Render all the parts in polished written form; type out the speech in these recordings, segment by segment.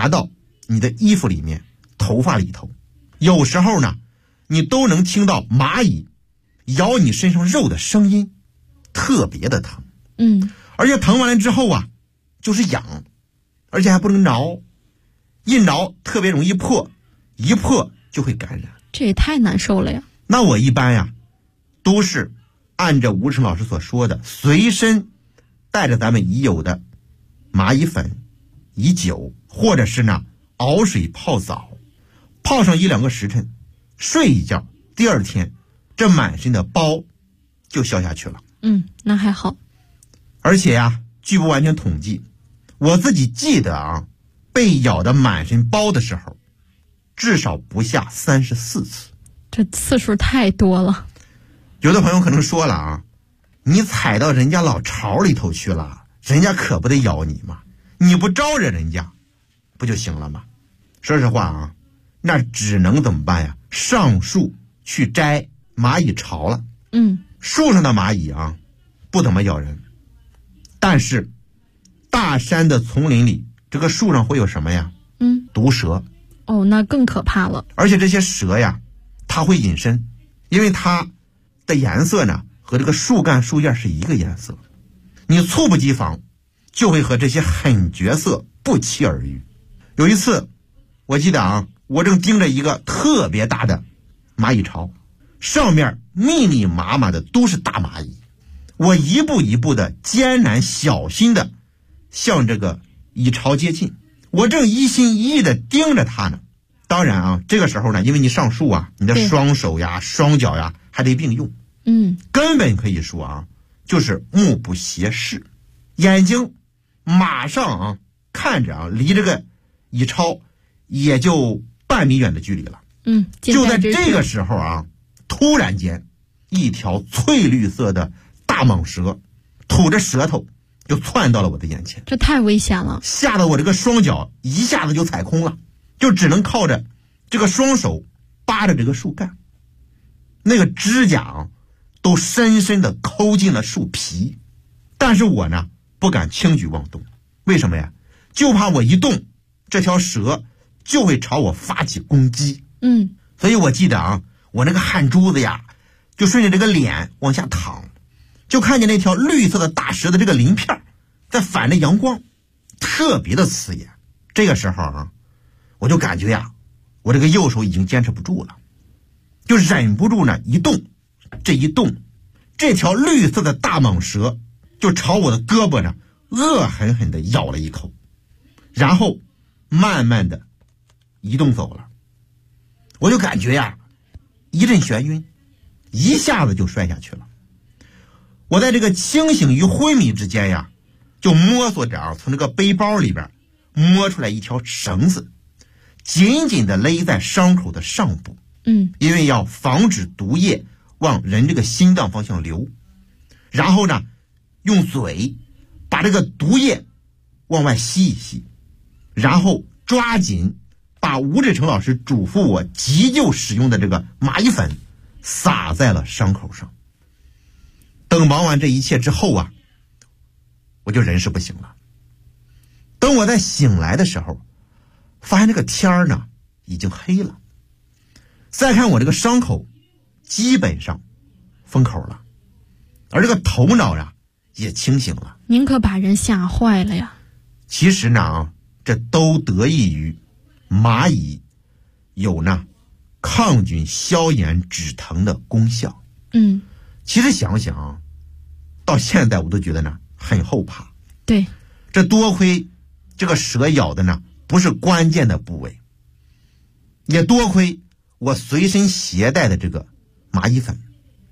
爬到你的衣服里面、头发里头，有时候呢，你都能听到蚂蚁咬你身上肉的声音，特别的疼。而且疼完了之后啊，就是痒，而且还不能挠，一挠特别容易破，一破就会感染。 这也太难受了呀。 那我一般呀，都是按照吴成老师所说的，随身带着咱们已有的蚂蚁粉、蚁酒，或者是呢熬水泡澡，泡上1-2个时辰，睡一觉，第二天这满身的包就消下去了。 那还好。 而且呀，据不完全统计，我自己记得啊，被咬的满身包的时候，至少不下34次。 这次数太多了。 有的朋友可能说了啊，你踩到人家老巢里头去了，人家可不得咬你吗？你不招惹人家不就行了吗？说实话啊，那只能怎么办呀？上树去摘蚂蚁巢了。树上的蚂蚁啊，不怎么咬人，但是大山的丛林里，这个树上会有什么呀？毒蛇。 那更可怕了。 而且这些蛇呀，它会隐身，因为它的颜色呢和这个树干树叶是一个颜色，你猝不及防就会和这些狠角色不期而遇。有一次我记得啊，我正盯着一个特别大的蚂蚁巢，上面密密麻麻的都是大蚂蚁，我一步一步的艰难小心的向这个蚁巢接近，我正一心一意的盯着它呢。当然啊，这个时候呢，因为你上树啊，你的双手呀、双脚呀还得并用，根本可以说啊，就是目不斜视，眼睛马上啊看着啊，离这个蚁巢也就半米远的距离了。就在这个时候啊，突然间一条翠绿色的大蟒蛇吐着舌头就窜到了我的眼前， 这太危险了， 吓得我这个双脚一下子就踩空了，就只能靠着这个双手扒着这个树干，那个指甲啊都深深的抠进了树皮。但是我呢不敢轻举妄动，为什么呀？就怕我一动，这条蛇就会朝我发起攻击。所以我记得啊，我那个汗珠子呀就顺着这个脸往下淌，就看见那条绿色的大蛇的这个鳞片在反着阳光，特别的刺眼。这个时候啊，我就感觉呀，我这个右手已经坚持不住了，就忍不住呢一动，这条绿色的大蟒蛇就朝我的胳膊呢恶狠狠地咬了一口，然后慢慢的移动走了。我就感觉呀一阵眩晕，一下子就摔下去了。我在这个清醒与昏迷之间呀，就摸索着啊，从这个背包里边摸出来一条绳子，紧紧地勒在伤口的上部。因为要防止毒液往人这个心脏方向流，然后呢用嘴把这个毒液往外吸一吸，然后抓紧把吴志成老师嘱咐我急救使用的这个蚂蚁粉撒在了伤口上。等忙完这一切之后啊，我就人事不省了。等我在醒来的时候，发现这个天呢已经黑了，再看我这个伤口基本上封口了，而这个头脑呀也清醒了。 您可把人吓坏了呀。 其实呢这都得益于蚂蚁有呢抗菌消炎止疼的功效。其实想想到现在我都觉得呢很后怕。 对， 这多亏这个蛇咬的呢不是关键的部位，也多亏我随身携带的这个蚂蚁粉。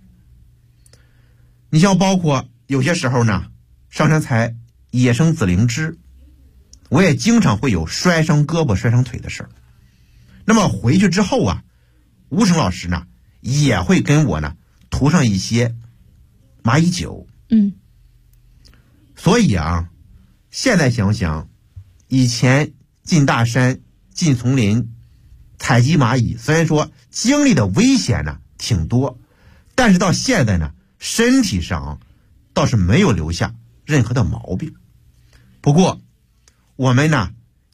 你像包括有些时候呢上山采野生紫灵芝，我也经常会有摔伤胳膊摔伤腿的事儿。那么回去之后啊，吴成老师呢也会跟我呢涂上一些蚂蚁酒。所以啊，现在想想，以前进大山进丛林采集蚂蚁，虽然说经历的危险呢挺多，但是到现在呢身体上倒是没有留下任何的毛病。不过我们呢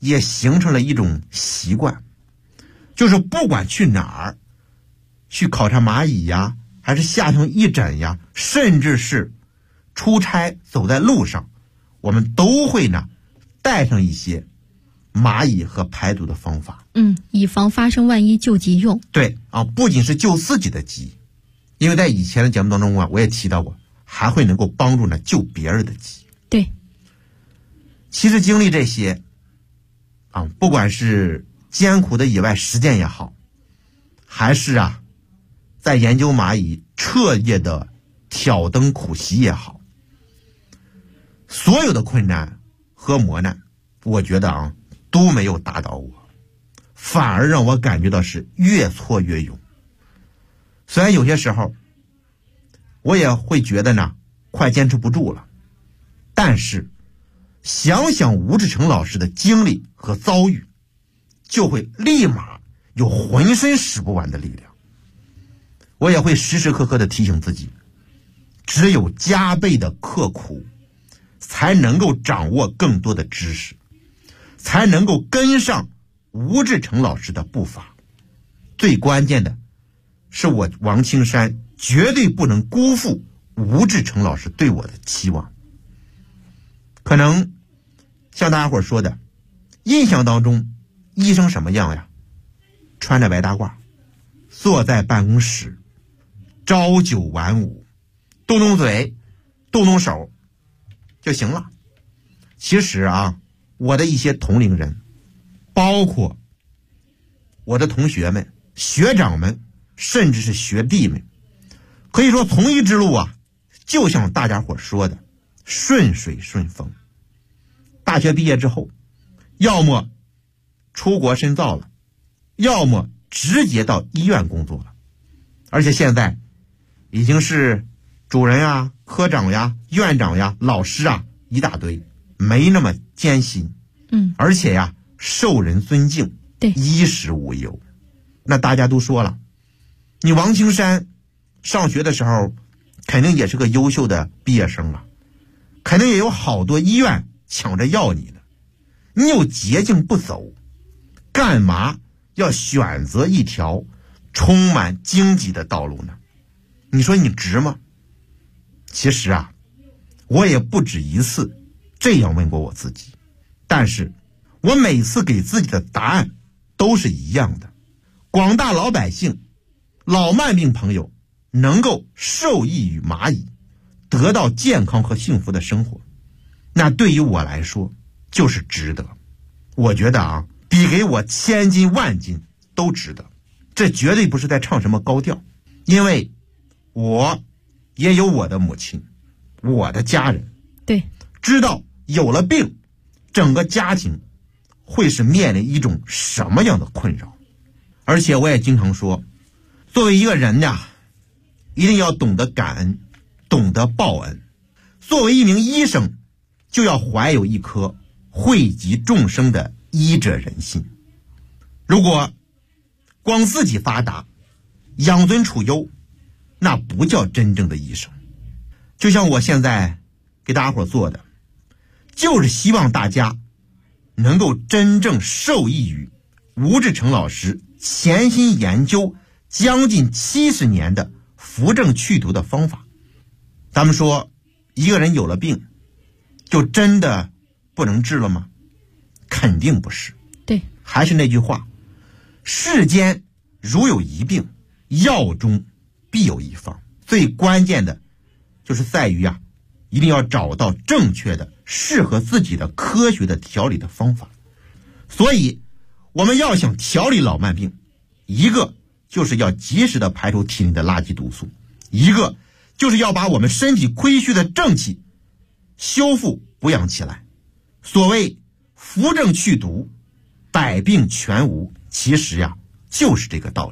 也形成了一种习惯，就是不管去哪儿，去考察蚂蚁呀，还是下乡义诊呀，甚至是出差走在路上，我们都会呢带上一些蚂蚁和排毒的方法。 以防发生万一救急用。 对啊，不仅是救自己的急，因为在以前的节目当中啊，我也提到过，还会能够帮助呢救别人的急。 对， 其实经历这些啊，不管是艰苦的野外实践也好，还是在研究蚂蚁彻夜的挑灯苦习也好，所有的困难和磨难，我觉得都没有打倒我，反而让我感觉到是越挫越勇。虽然有些时候我也会觉得呢快坚持不住了，但是想想吴志成老师的经历和遭遇，就会立马有浑身使不完的力量。我也会时时刻刻的提醒自己，只有加倍的刻苦，才能够掌握更多的知识，才能够跟上吴志成老师的步伐。最关键的是，我王青山绝对不能辜负吴志成老师对我的期望。可能像大家伙说的，印象当中医生什么样呀？穿着白大褂，坐在办公室，朝九晚五，动动嘴动动手就行了。其实我的一些同龄人，包括我的同学们、学长们，甚至是学弟们，可以说从医之路就像大家伙说的，顺水顺风。大学毕业之后，要么出国深造了，要么直接到医院工作了，而且现在已经是主任科长院长老师一大堆，没那么艰辛，而且受人尊敬， 对， 衣食无忧。那大家都说了，你王青山上学的时候肯定也是个优秀的毕业生肯定也有好多医院抢着要你呢，你有捷径不走，干嘛要选择一条充满荆棘的道路呢？你说你值吗？其实我也不止一次这样问过我自己，但是我每次给自己的答案都是一样的。广大老百姓、老慢病朋友能够受益于蚂蚁，得到健康和幸福的生活，那对于我来说就是值得。我觉得比给我千金万金都值得。这绝对不是在唱什么高调，因为我也有我的母亲，我的家人， 对， 知道有了病，整个家庭会是面临一种什么样的困扰。而且我也经常说，作为一个人一定要懂得感恩，懂得报恩。作为一名医生，就要怀有一颗惠及众生的医者仁心。如果光自己发达，养尊处优，那不叫真正的医生。就像我现在给大家伙做的，就是希望大家能够真正受益于吴志成老师潜心研究将近70年的扶正祛毒的方法。咱们说一个人有了病就真的不能治了吗？肯定不是。 对， 还是那句话，世间如有一病，药中必有一方。最关键的就是在于一定要找到正确的适合自己的科学的调理的方法。所以我们要想调理老慢病，一个就是要及时的排出体内的垃圾毒素，一个就是要把我们身体亏虚的正气修复补养起来。所谓扶正祛毒，百病全无，其实就是这个道理。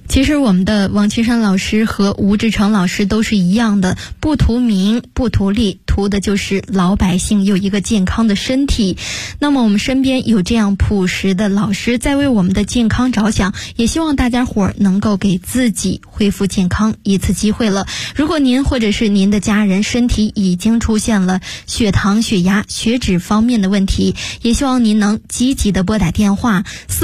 其实我们的王岐山老师和吴志成老师都是一样的，不图名不图利，图的就是老百姓有一个健康的身体。那么我们身边有这样朴实的老师在为我们的健康着想，也希望大家伙儿能够给自己恢复健康一次机会了。如果您或者是您的家人身体已经出现了血糖、血压、血脂方面的问题，也希望您能积极的拨打电话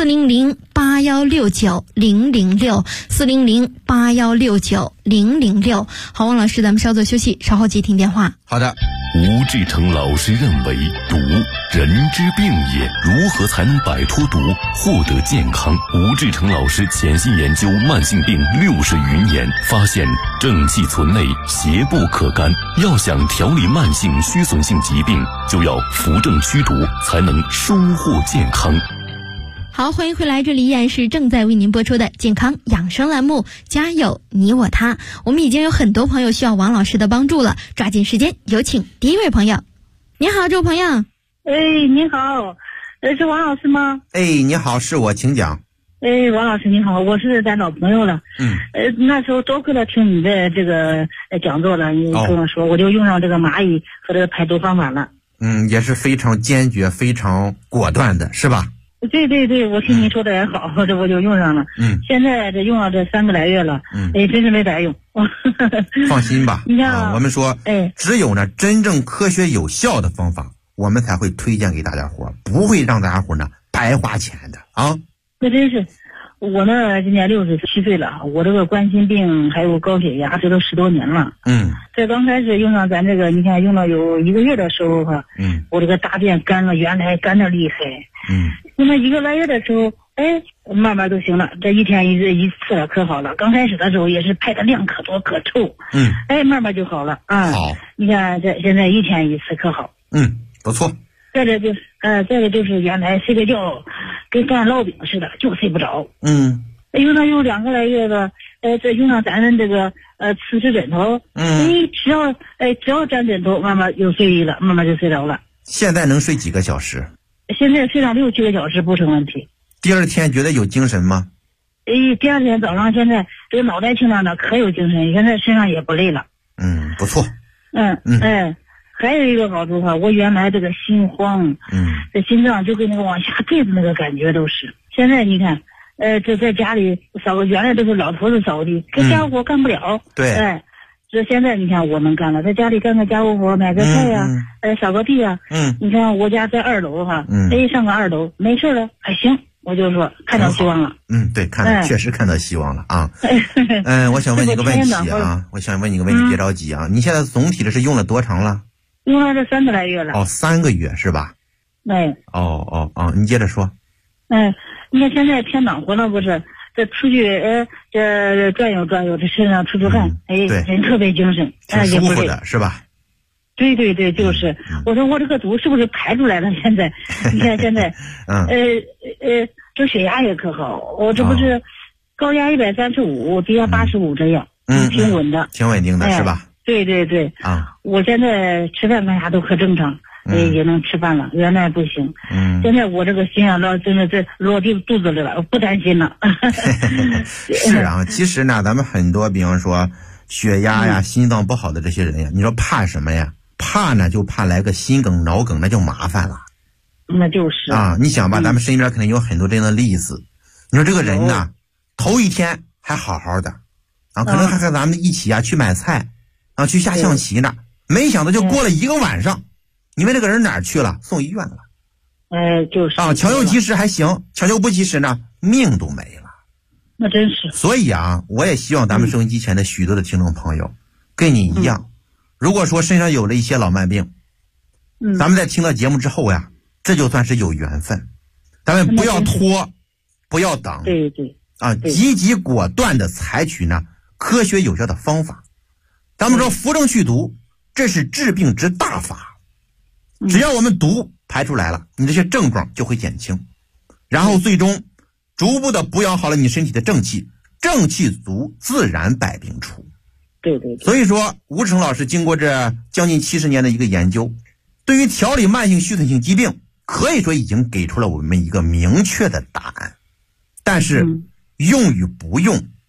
400-8169-006，400-8169-006。好，王老师，咱们稍作休息，稍后接听电话。 好的。 吴志成老师认为，毒人之病也，如何才能摆脱毒，获得健康？吴志成老师潜心研究慢性病60余年，发现正气存内，邪不可干。要想调理慢性虚损性疾病，就要扶正驱毒，才能收获健康。 好，欢迎回来，这里依然是正在为您播出的健康养生栏目，家有你我他。我们已经有很多朋友需要王老师的帮助了，抓紧时间，有请第一位朋友。你好，这位朋友。 你好，是王老师吗？ 你好，是我，请讲。 王老师你好，我是咱老朋友了。那时候多亏了听你的这个讲座了，你跟我说，我就用上这个蚂蚁和这个排毒方法了。 也是非常坚决、非常果断的，是吧？ 对对对，我听您说的也好，这我就用上了。现在这用了这3个来月了，真是没白用。 放心吧， 你看我们说，只有呢真正科学有效的方法，我们才会推荐给大家伙，不会让大家伙呢白花钱的啊。 那真是，我呢今年67岁了，我这个冠心病还有高血压，这都10多年了。在刚开始用上咱这个，你看用了有1个月的时候哈，我这个大便干了，原来干的厉害。用了1个来月的时候，慢慢都行了，这一天一次了，可好了。刚开始的时候也是排的量可多可臭，慢慢就好了啊。 好， 你看这现在一天一次可好。 不错。 再个就是原来睡个觉跟干烙饼似的，就睡不着。用了有2个来月了，这用上咱们这个磁石枕头，只要沾枕头，慢慢就睡意了，慢慢就睡着了。 现在能睡几个小时？ 现在睡上6、7个小时不成问题。 第二天觉得有精神吗？ 第二天早上现在这个脑袋清亮的，可有精神，现在身上也不累了。 不错。 还有一个好处哈，我原来这个心慌，这心脏就跟那个往下坠的那个感觉都是。现在你看，这在家里扫，原来都是老头子扫地，这家务活干不了。 对。 这现在你看我能干了，在家里干个家务活，买个菜呀，扫个地呀。你看我家在2楼哈，上个2楼没事了，还行，我就说看到希望了。 对，确实看到希望了啊。我想问你个问题啊，别着急啊，你现在总体的是用了多长了？ 用了这3个来月了。 3个月是吧？你接着说。 你看现在天暖和了不是？这出去这转悠转悠，这身上出汗，人特别精神， 挺舒服的是吧？ 对对对，就是。我说我这个毒是不是排出来了？现在，你看现在，这血压也可好，我这不是高压135，低压85这样，挺稳的， 挺稳定的是吧？ 对对对。我现在吃饭干啥都可正常。也能吃饭了，原来不行。现在我这个心真的这落地肚子里了，不担心了。 是啊，其实呢，咱们很多，比方说血压呀、心脏不好的这些人呀，你说怕什么呀？怕呢就怕来个心梗、脑梗，那就麻烦了。 那就是啊，你想吧，咱们身边肯定有很多这样的例子。你说这个人呢，头一天还好好的，可能还和咱们一起去买菜，去下象棋呢，没想到就过了1个晚上。你问这个人哪儿去了？送医院了。 就是抢救及时还行，抢救不及时呢，命都没了。 那真是。 所以啊，我也希望咱们收音机前的许多的听众朋友，跟你一样，如果说身上有了一些老慢病，咱们在听到节目之后呀，这就算是有缘分。咱们不要拖，不要等。 对对。 积极果断的采取呢科学有效的方法。咱们说扶正祛毒，这是治病之大法。只要我们毒排出来了，你这些症状就会减轻，然后最终逐步的补养好了你身体的正气，正气足，自然百病除。 对对对。 所以说，吴成老师经过这将近70年的一个研究，对于调理慢性虚损性疾病，可以说已经给出了我们一个明确的答案。但是用与不用，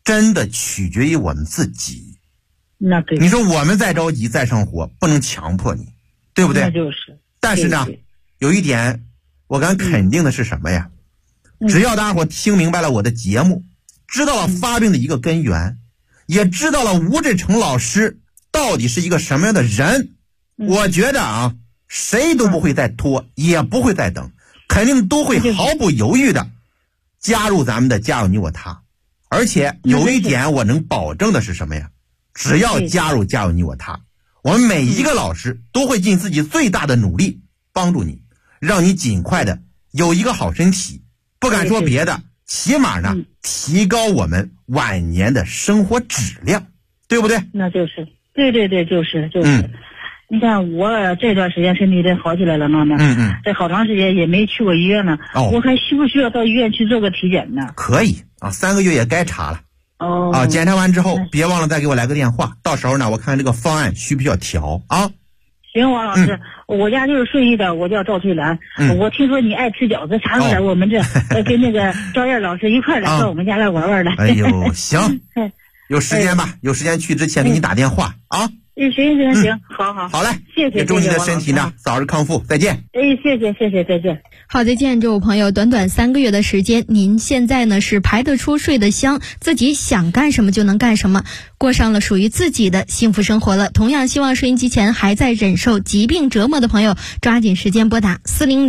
真的取决于我们自己。 那对， 你说我们再着急再上火，不能强迫你，对不对？ 那就是。 但是呢，有一点我敢肯定的是什么呀？只要大家伙听明白了我的节目，知道了发病的一个根源，也知道了吴志成老师到底是一个什么样的人，我觉得啊，谁都不会再拖，也不会再等，肯定都会毫不犹豫的加入咱们的家有你我他。而且有一点我能保证的是什么呀？只要加入家有你我他，我们每一个老师都会尽自己最大的努力帮助你，让你尽快的有一个好身体。不敢说别的，起码呢，提高我们晚年的生活质量，对不对？ 那就是，对，就是。你看我这段时间身体得好起来了嘛，这好长时间也没去过医院呢。我还需不需要到医院去做个体检呢？ 可以啊，3个月也该查了。检查完之后，别忘了再给我来个电话，到时候呢，我看看这个方案需不需要调啊。 行，王老师，我家就是顺义的，我叫赵翠兰。我听说你爱吃饺子，啥时候我们这跟那个赵燕老师一块来到我们家来玩玩来。 哎呦，行，有时间吧，有时间去之前给你打电话啊。 行，好嘞，谢谢， 祝你的身体呢早日康复，再见。 谢谢，再见。 好，再见，这位朋友，短短3个月的时间，您现在呢是排得出睡得香，自己想干什么就能干什么，过上了属于自己的幸福生活了。同样希望收音机前还在忍受疾病折磨的朋友抓紧时间拨打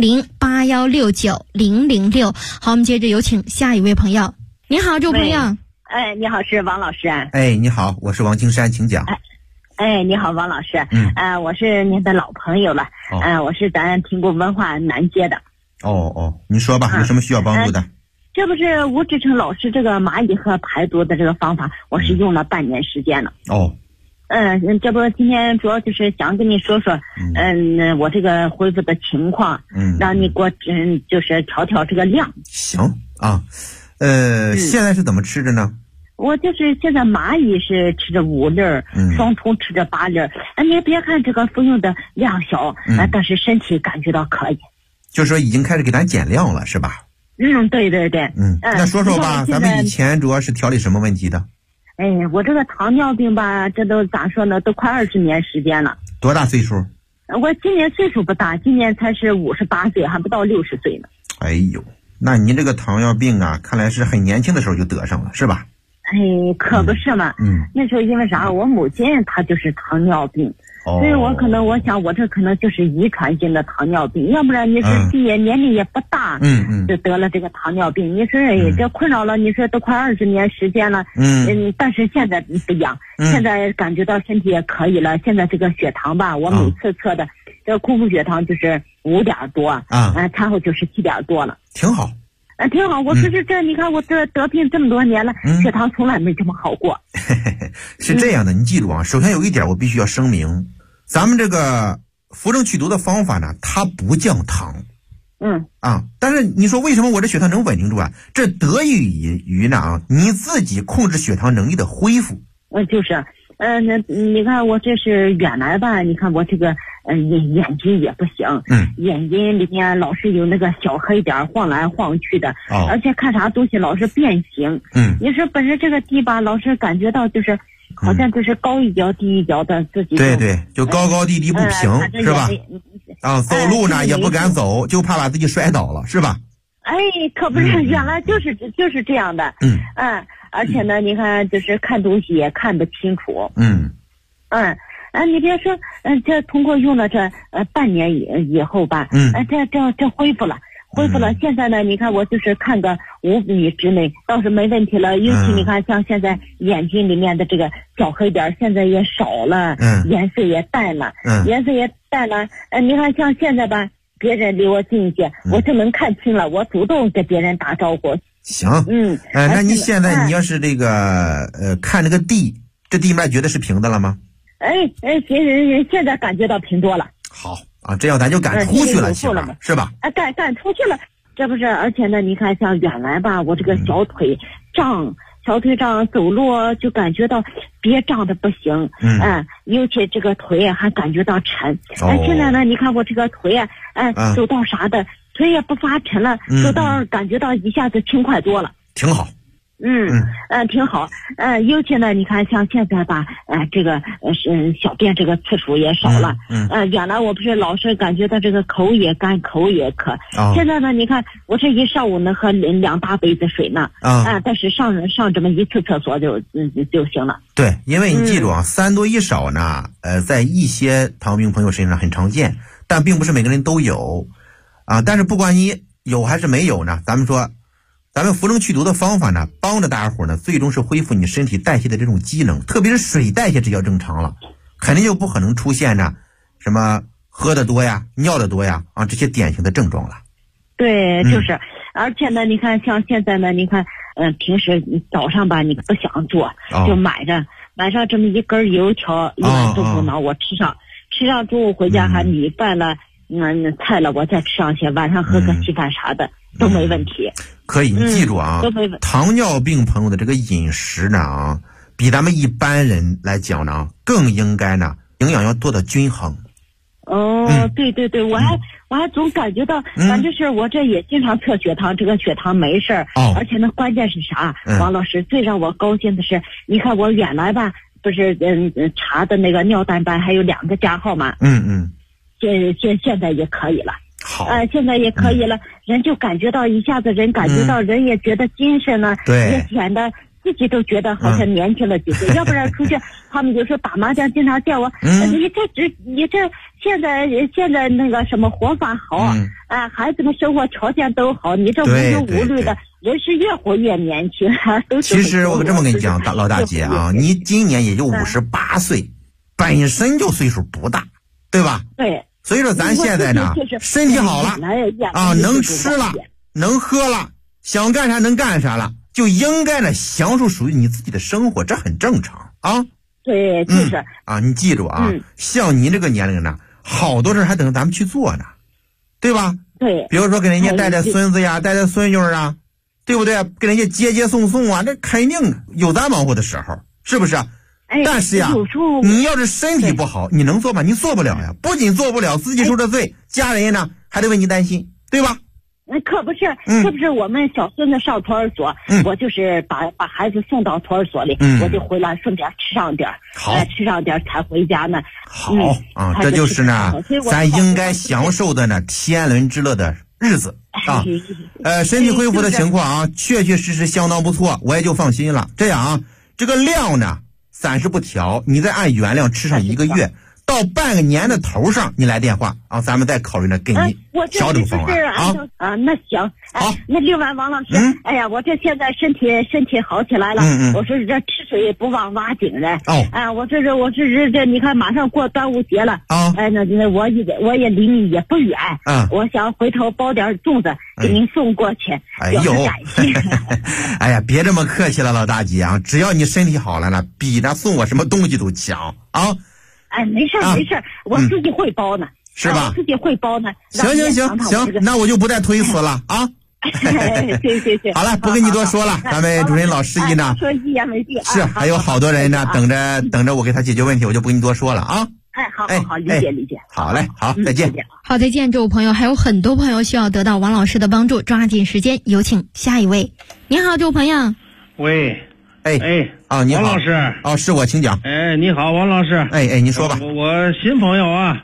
400-8169-006。好，我们接着有请下一位朋友。你好，这位朋友。 你好，是王老师。 你好，我是王金山，请讲。 你好，王老师。我是您的老朋友了。我是咱听过文化南街的。 你说吧，有什么需要帮助的？ 这不是吴志成老师这个蚂蚁和排毒的这个方法，我是用了半年时间了。这不今天主要就是想跟你说说，我这个恢复的情况，让你给我就是调这个量。 行啊，现在是怎么吃的呢？ 我就是现在蚂蚁是吃着5粒，双通吃着8粒。你别看这个服用的量小，但是身体感觉到可以。 就说已经开始给咱减量了，是吧？ 对。 那说说吧，咱们以前主要是调理什么问题的？ 我这个糖尿病吧，这都咋说呢？都快20年时间了。 多大岁数？ 我今年岁数不大，今年才是58岁，还不到60岁呢。 哎呦，那您这个糖尿病啊，看来是很年轻的时候就得上了，是吧？ 可不是嘛。那时候因为啥？我母亲她就是糖尿病，所以我想我这可能就是遗传性的糖尿病，要不然你说年龄也不大，就得了这个糖尿病。你说这困扰了，你说都快20年时间了，但是现在不一样，现在感觉到身体也可以了。现在这个血糖吧，我每次测的这个空腹血糖就是5点多，餐后就是7点多了， 挺好。 挺好，我可是你看我这得病这么多年了，血糖从来没这么好过。 是这样的，你记住啊，首先有一点我必须要声明，咱们这个扶正祛毒的方法呢，它不降糖。但是你说为什么我这血糖能稳定住啊？这得益于呢你自己控制血糖能力的恢复。 就是，你看我这是原来吧，你看我这个眼睛也不行，眼睛里面老是有那个小黑点晃来晃去的，而且看啥东西老是变形。你说本身这个地吧，老是感觉到就是好像就是高一脚低一脚的自己。 对，就高高低低不平，是吧？走路呢也不敢走，就怕把自己摔倒了，是吧？ 可不是，原来就是这样的。而且呢，你看就是看东西也看不清楚。你别说，这通过用了这半年以后吧，这恢复了。现在呢，你看我就是看个5米之内倒是没问题了。尤其你看，像现在眼睛里面的这个小黑点现在也少了，颜色也淡了，你看像现在吧，别人离我近一些，我就能看清了，我主动跟别人打招呼。 行，那你现在你要是这个看这个地，这地面觉得是平的了吗？ 现在感觉到平多了。 好啊，这样咱就敢出去了，是吧？ 敢出去了，这不是？而且呢，你看像原来吧，我这个小腿胀，走路就感觉到憋胀的不行，尤其这个腿还感觉到沉。现在呢，你看我这个腿走道啥的，腿也不发沉了，走道感觉到一下子轻快多了。 挺好。 挺好。尤其呢，你看像现在吧，这个小便这个次数也少了。原来我不是老是感觉到这个口也干，口也渴。现在呢，你看我这一上午能喝2大杯子水呢。但是上这么一次厕所就行了。 对，因为你记住啊，3多1少呢，在一些糖尿病朋友身上很常见，但并不是每个人都有啊。但是不管你有还是没有呢，咱们扶正祛毒的方法呢，帮着大家伙呢，最终是恢复你身体代谢的这种机能，特别是水代谢只要正常了，肯定就不可能出现呢什么喝的多呀、尿的多呀这些典型的症状了。 对，就是，而且呢，你看像现在呢，你看，平时早上吧，你不想做，就买上这么一根油条，1碗豆腐脑，我吃上中午回家还米饭了，菜了，我再吃上些，晚上喝个稀饭啥的都没问题。 可以，你记住啊，糖尿病朋友的这个饮食呢比咱们一般人来讲呢，更应该呢营养要做的均衡。 对，我还总感觉到，反正是我这也经常测血糖，这个血糖没事儿。而且呢，关键是啥？王老师最让我高兴的是，你看我原来吧，不是查的那个尿蛋白还有2个加号嘛。现在也可以了。 好， 现在也可以了，人就感觉到一下子，人也觉得精神了，也显得自己都觉得好像年轻了几岁。要不然出去，他们就说打麻将经常叫我，你这现在那个什么活法好，孩子们生活条件都好，你这无忧无虑的，人是越活越年轻。 其实我这么跟你讲，老大姐啊，你今年也就58岁，本身就岁数不大，对吧？ 对。 所以说咱现在呢，身体好了能吃了，能喝了，想干啥能干啥了，就应该呢享受属于你自己的生活，这很正常啊。 对，就是你记住啊，像你这个年龄呢，好多事还等咱们去做呢，对吧？ 对， 比如说给人家带孙子呀，带孙女啊，对不对？给人家接送啊，这肯定有咱忙活的时候，是不是？但是呀，你要是身体不好，你能做吗？你做不了呀。不仅做不了，自己受着罪，家人呢还得为你担心，对吧？ 可不是，是不是我们小孙子上托儿所，我就是把孩子送到托儿所里，我就回来顺便吃上点，吃上点才回家呢。 好这就是呢，咱应该享受的呢天伦之乐的日子啊。身体恢复的情况确实相当不错，我也就放心了。这样这个量呢暂时不调，你再按原量吃上1个月，到半个年的头上你来电话咱们再考虑呢给你调整方案那行，好，那另外王老师，哎呀，我这现在身体好起来了，我说这吃水不忘挖井的，我这你看马上过端午节了，那我也离你也不远，我想回头包点粽子给您送过去，表示感谢。 哎呀，别这么客气了，老大姐只要你身体好了呢，比那送我什么东西都强啊。 没事，我自己会包呢， 是吧？ 我自己会包呢。 行，那我就不再推辞了啊。 对。 好了，不跟你多说了，咱们主任老师一呢， 说一言为定。 是，还有好多人呢，等着我给他解决问题，我就不跟你多说了啊。 好，理解。 好嘞，好，再见。 好，再见，这位朋友，还有很多朋友需要得到王老师的帮助，抓紧时间，有请下一位。你好，这位朋友。 喂。 你好， 王老师。 是我，请讲。 你好，王老师。 你说吧。 我新朋友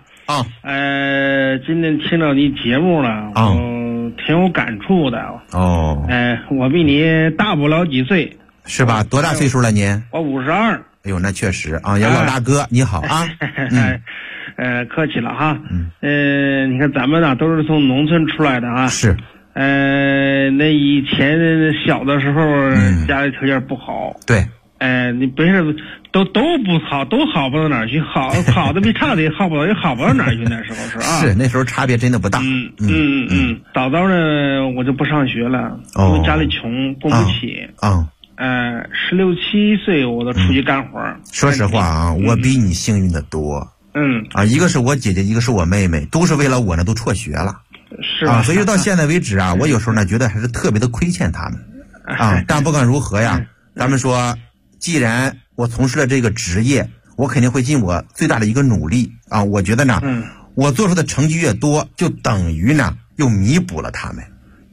今天听到你节目了，挺有感触的。我比你大不了几岁， 是吧？多大岁数了您？ 我52。 哎呦，那确实也老大哥，你好啊。 客气了哈。你看咱们呢都是从农村出来的是。 那以前小的时候，家里条件不好。 对。 你别说都不好，都好不到哪儿去，好的比差的也好不到哪儿去。那时候是那时候差别真的不大。 早呢我就不上学了，因为家里穷，供不起。16、17岁我都出去干活。 说实话我比你幸运的多。一个是我姐姐，一个是我妹妹，都是为了我呢都辍学了。 是所以到现在为止我有时候呢觉得还是特别的亏欠他们但不管如何呀，咱们说既然我从事了这个职业，我肯定会尽我最大的一个努力我觉得呢我做出的成绩越多，就等于呢又弥补了他们。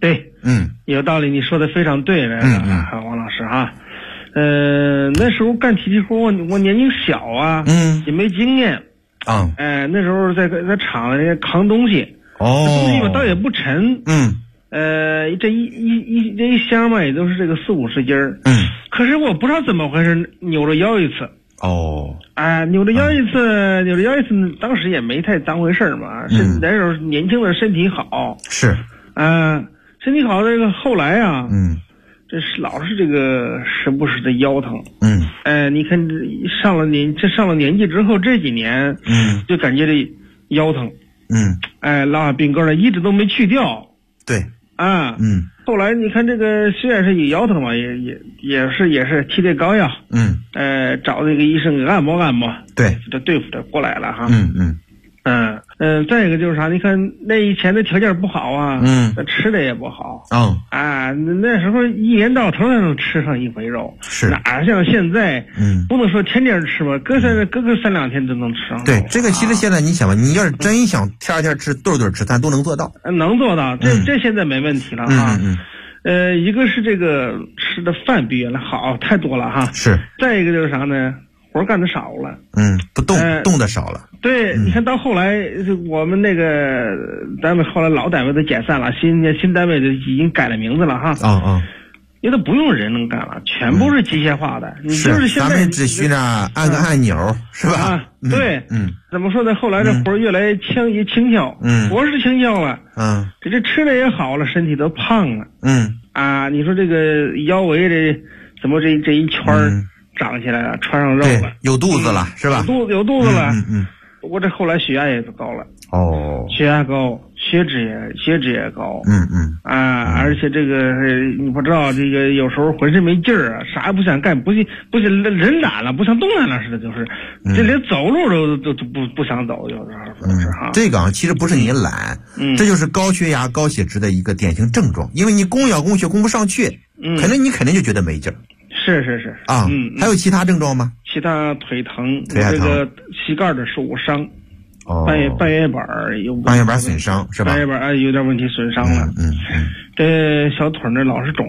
对，有道理，你说的非常对了，王老师哈。那时候干体力活，我年纪小啊，也没经验啊。那时候在厂里扛东西，东西吧倒也不沉，这一箱嘛，也都是这个40-50斤儿，可是我不知道怎么回事，扭着腰一次。扭着腰一次，当时也没太当回事嘛。那时候年轻的身体好， 是， 身体好，这个后来啊，这是老是这个时不时的腰疼，你看上了年纪之后这几年，就感觉这腰疼，落下病根了，一直都没去掉。 对， 后来你看这个虽然是有腰疼嘛，也是贴贴膏药，找那个医生给按摩按摩， 对， 这对付着过来了哈。再一个就是啥，你看那以前的条件不好啊，吃的也不好，那时候一年到头才能吃上一回肉， 是哪像现在，不能说天天吃吧，隔3-2天都能吃上肉。 对，这个其实现在你想吧，你要是真想天天吃顿吃，咱都能做到， 能做到，这现在没问题了啊。一个是这个吃的饭比原来好太多了哈， 是。 再一个就是啥呢？活干的少了， 不动的少了。 对，你看到后来我们那个单位后来老单位都解散了，新单位就已经改了名字了哈。因为它不用人能干了，全部是机械化的。你就是现在咱们只需呢按个按钮，是吧？ 对，怎么说呢？后来这活越来越轻巧，活是轻巧了，这吃的也好了，身体都胖了，你说这个腰围这怎么这一圈长起来了，穿上肉了， 有肚子了，是吧？ 有肚子了，我这后来血压也高了，血压高，血脂也高，而且这个你不知道，这个有时候浑身没劲儿啊，啥也不想干，不是人懒了，不想动弹了似的，就是这连走路都不想走，有时候是哈。 这个其实不是你懒，这就是高血压、高血脂的一个典型症状，因为你供血供不上去，你肯定就觉得没劲儿。 是还有其他症状吗？ 其他腿疼，这个膝盖的受伤，半月板损伤是吧？ 半月板有点问题损伤了，这小腿呢老是肿，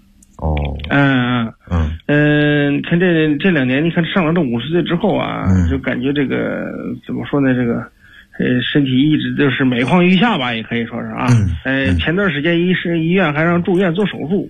你看这2年，你看上了这50岁之后啊，就感觉这个怎么说呢？这个身体一直就是每况愈下吧，也可以说是啊。前段时间医院还让住院做手术。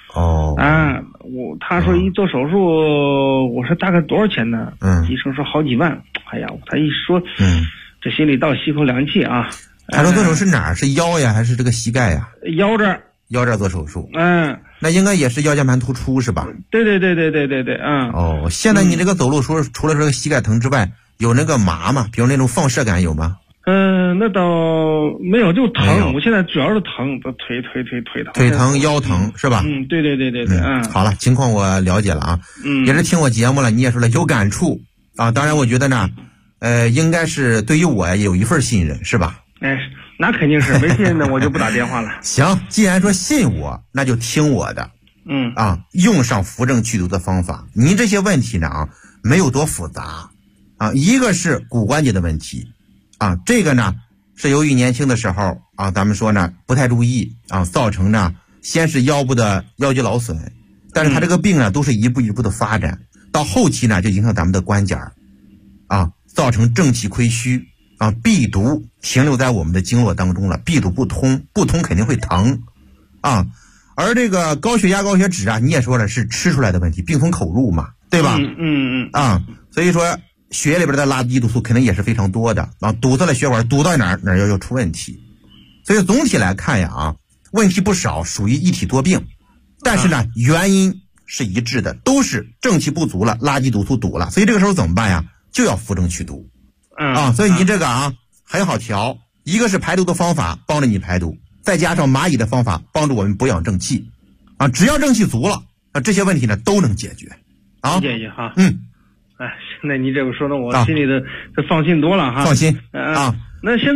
他说一做手术，我说大概多少钱呢？医生说好几万。哎呀，他一说，这心里倒吸口凉气啊。 他说做手术是哪儿？是腰呀，还是这个膝盖呀？ 腰这儿做手术。那应该也是腰间盘突出是吧？ 对。 现在你这个走路说除了这个膝盖疼之外，有那个麻吗？比如那种放射感有吗？ 那倒没有，就疼。我现在主要是疼，腿疼， 腿疼腰疼是吧？ 对。 好了，情况我了解了啊。也是听我节目了，你也说了有感触啊。当然，我觉得呢，应该是对于我也有一份信任，是吧？ 那肯定是，没信任的我就不打电话了。 行，既然说信我，那就听我的。用上扶正祛毒的方法。您这些问题呢没有多复杂一个是骨关节的问题。这个呢是由于年轻的时候咱们说呢不太注意造成呢先是腰部的腰肌劳损，但是它这个病呢都是一步一步的发展，到后期呢就影响咱们的关节造成正气亏虚闭堵停留在我们的经络当中了，闭堵不通肯定会疼而这个高血压高血脂你也说了是吃出来的问题，病从口入嘛，对吧？所以说血液里边的垃圾毒素肯定也是非常多的堵在了血管，堵到哪儿要出问题。所以总体来看呀问题不少，属于一体多病，但是呢原因是一致的，都是正气不足了，垃圾毒素堵了。所以这个时候怎么办呀？就要扶正祛毒所以你这个很好调，一个是排毒的方法帮着你排毒，再加上蚂蚁的方法帮助我们补养正气只要正气足了这些问题呢都能解决解决哈。现在你这个说的我心里的放心多了哈。 放心那现在